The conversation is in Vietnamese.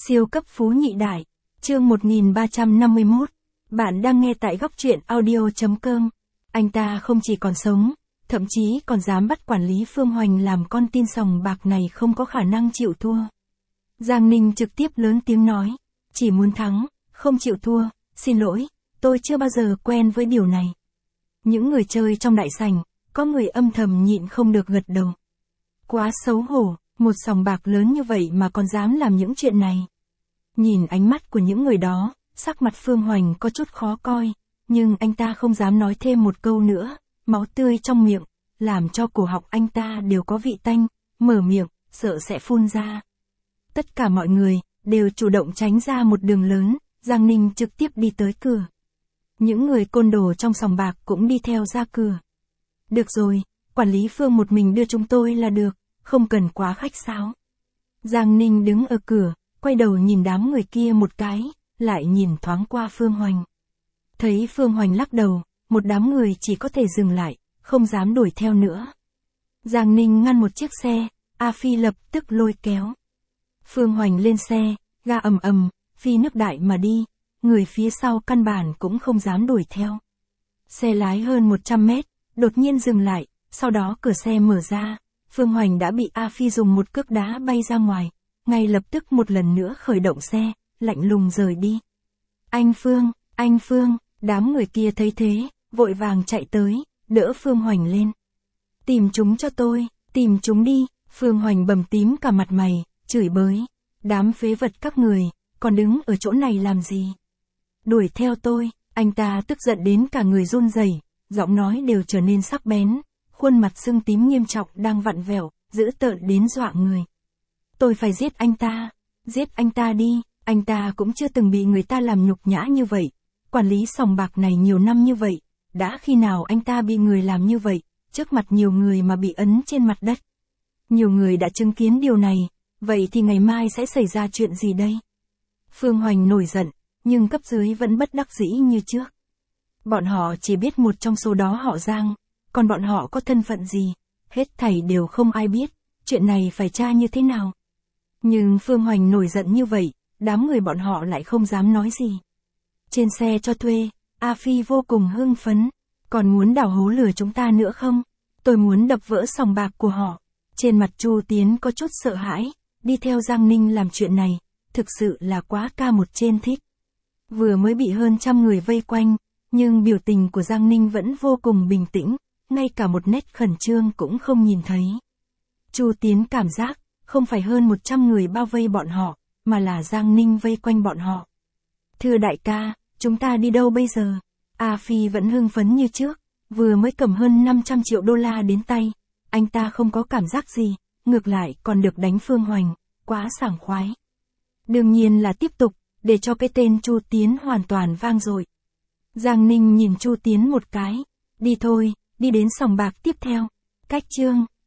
Siêu cấp phú nhị đại, chương 1351, bạn đang nghe tại góc truyện audio.com. Anh ta không chỉ còn sống, thậm chí còn dám bắt quản lý Phương Hoành làm con tin sòng bạc này không có khả năng chịu thua. Giang Ninh trực tiếp lớn tiếng nói, chỉ muốn thắng, không chịu thua, xin lỗi, tôi chưa bao giờ quen với điều này. Những người chơi trong đại sảnh, có người âm thầm nhịn không được gật đầu. Quá xấu hổ, một sòng bạc lớn như vậy mà còn dám làm những chuyện này. Nhìn ánh mắt của những người đó, sắc mặt Phương Hoành có chút khó coi, nhưng anh ta không dám nói thêm một câu nữa, máu tươi trong miệng, làm cho cổ họng anh ta đều có vị tanh, mở miệng, sợ sẽ phun ra. Tất cả mọi người, đều chủ động tránh ra một đường lớn, Giang Ninh trực tiếp đi tới cửa. Những người côn đồ trong sòng bạc cũng đi theo ra cửa. Được rồi, quản lý Phương một mình đưa chúng tôi là được, không cần quá khách sáo. Giang Ninh đứng ở cửa, quay đầu nhìn đám người kia một cái, lại nhìn thoáng qua Phương Hoành. Thấy Phương Hoành lắc đầu, một đám người chỉ có thể dừng lại, không dám đuổi theo nữa. Giang Ninh ngăn một chiếc xe, A Phi lập tức lôi kéo. Phương Hoành lên xe, ga ầm ầm, phi nước đại mà đi, người phía sau căn bản cũng không dám đuổi theo. Xe lái hơn 100 mét, đột nhiên dừng lại, sau đó cửa xe mở ra, Phương Hoành đã bị A Phi dùng một cước đá bay ra ngoài, ngay lập tức một lần nữa khởi động xe, lạnh lùng rời đi. Anh Phương, đám người kia thấy thế, vội vàng chạy tới, đỡ Phương Hoành lên. Tìm chúng cho tôi, tìm chúng đi, Phương Hoành bầm tím cả mặt mày, chửi bới. Đám phế vật các người, còn đứng ở chỗ này làm gì? Đuổi theo tôi, anh ta tức giận đến cả người run rẩy, giọng nói đều trở nên sắc bén, khuôn mặt sưng tím nghiêm trọng đang vặn vẹo, dữ tợn đến dọa người. Tôi phải giết anh ta đi, anh ta cũng chưa từng bị người ta làm nhục nhã như vậy, quản lý sòng bạc này nhiều năm như vậy, đã khi nào anh ta bị người làm như vậy, trước mặt nhiều người mà bị ấn trên mặt đất. Nhiều người đã chứng kiến điều này, vậy thì ngày mai sẽ xảy ra chuyện gì đây? Phương Hoành nổi giận, nhưng cấp dưới vẫn bất đắc dĩ như trước. Bọn họ chỉ biết một trong số đó họ Giang, còn bọn họ có thân phận gì, hết thảy đều không ai biết, chuyện này phải tra như thế nào. Nhưng Phương Hoành nổi giận như vậy, đám người bọn họ lại không dám nói gì. Trên xe cho thuê, A Phi vô cùng hưng phấn, còn muốn đào hố lửa chúng ta nữa không? Tôi muốn đập vỡ sòng bạc của họ. Trên mặt Chu Tiến có chút sợ hãi, đi theo Giang Ninh làm chuyện này, thực sự là quá ca một trên thích. Vừa mới bị hơn 100 người vây quanh, nhưng biểu tình của Giang Ninh vẫn vô cùng bình tĩnh, ngay cả một nét khẩn trương cũng không nhìn thấy. Chu Tiến cảm giác, không phải hơn 100 người bao vây bọn họ, mà là Giang Ninh vây quanh bọn họ. Thưa đại ca, chúng ta đi đâu bây giờ? A Phi vẫn hưng phấn như trước, vừa mới cầm hơn 500 triệu đô la đến tay, anh ta không có cảm giác gì, ngược lại còn được đánh Phương Hoành, quá sảng khoái. Đương nhiên là tiếp tục, để cho cái tên Chu Tiến hoàn toàn vang dội. Giang Ninh nhìn Chu Tiến một cái, đi thôi, đi đến sòng bạc tiếp theo. Cách chương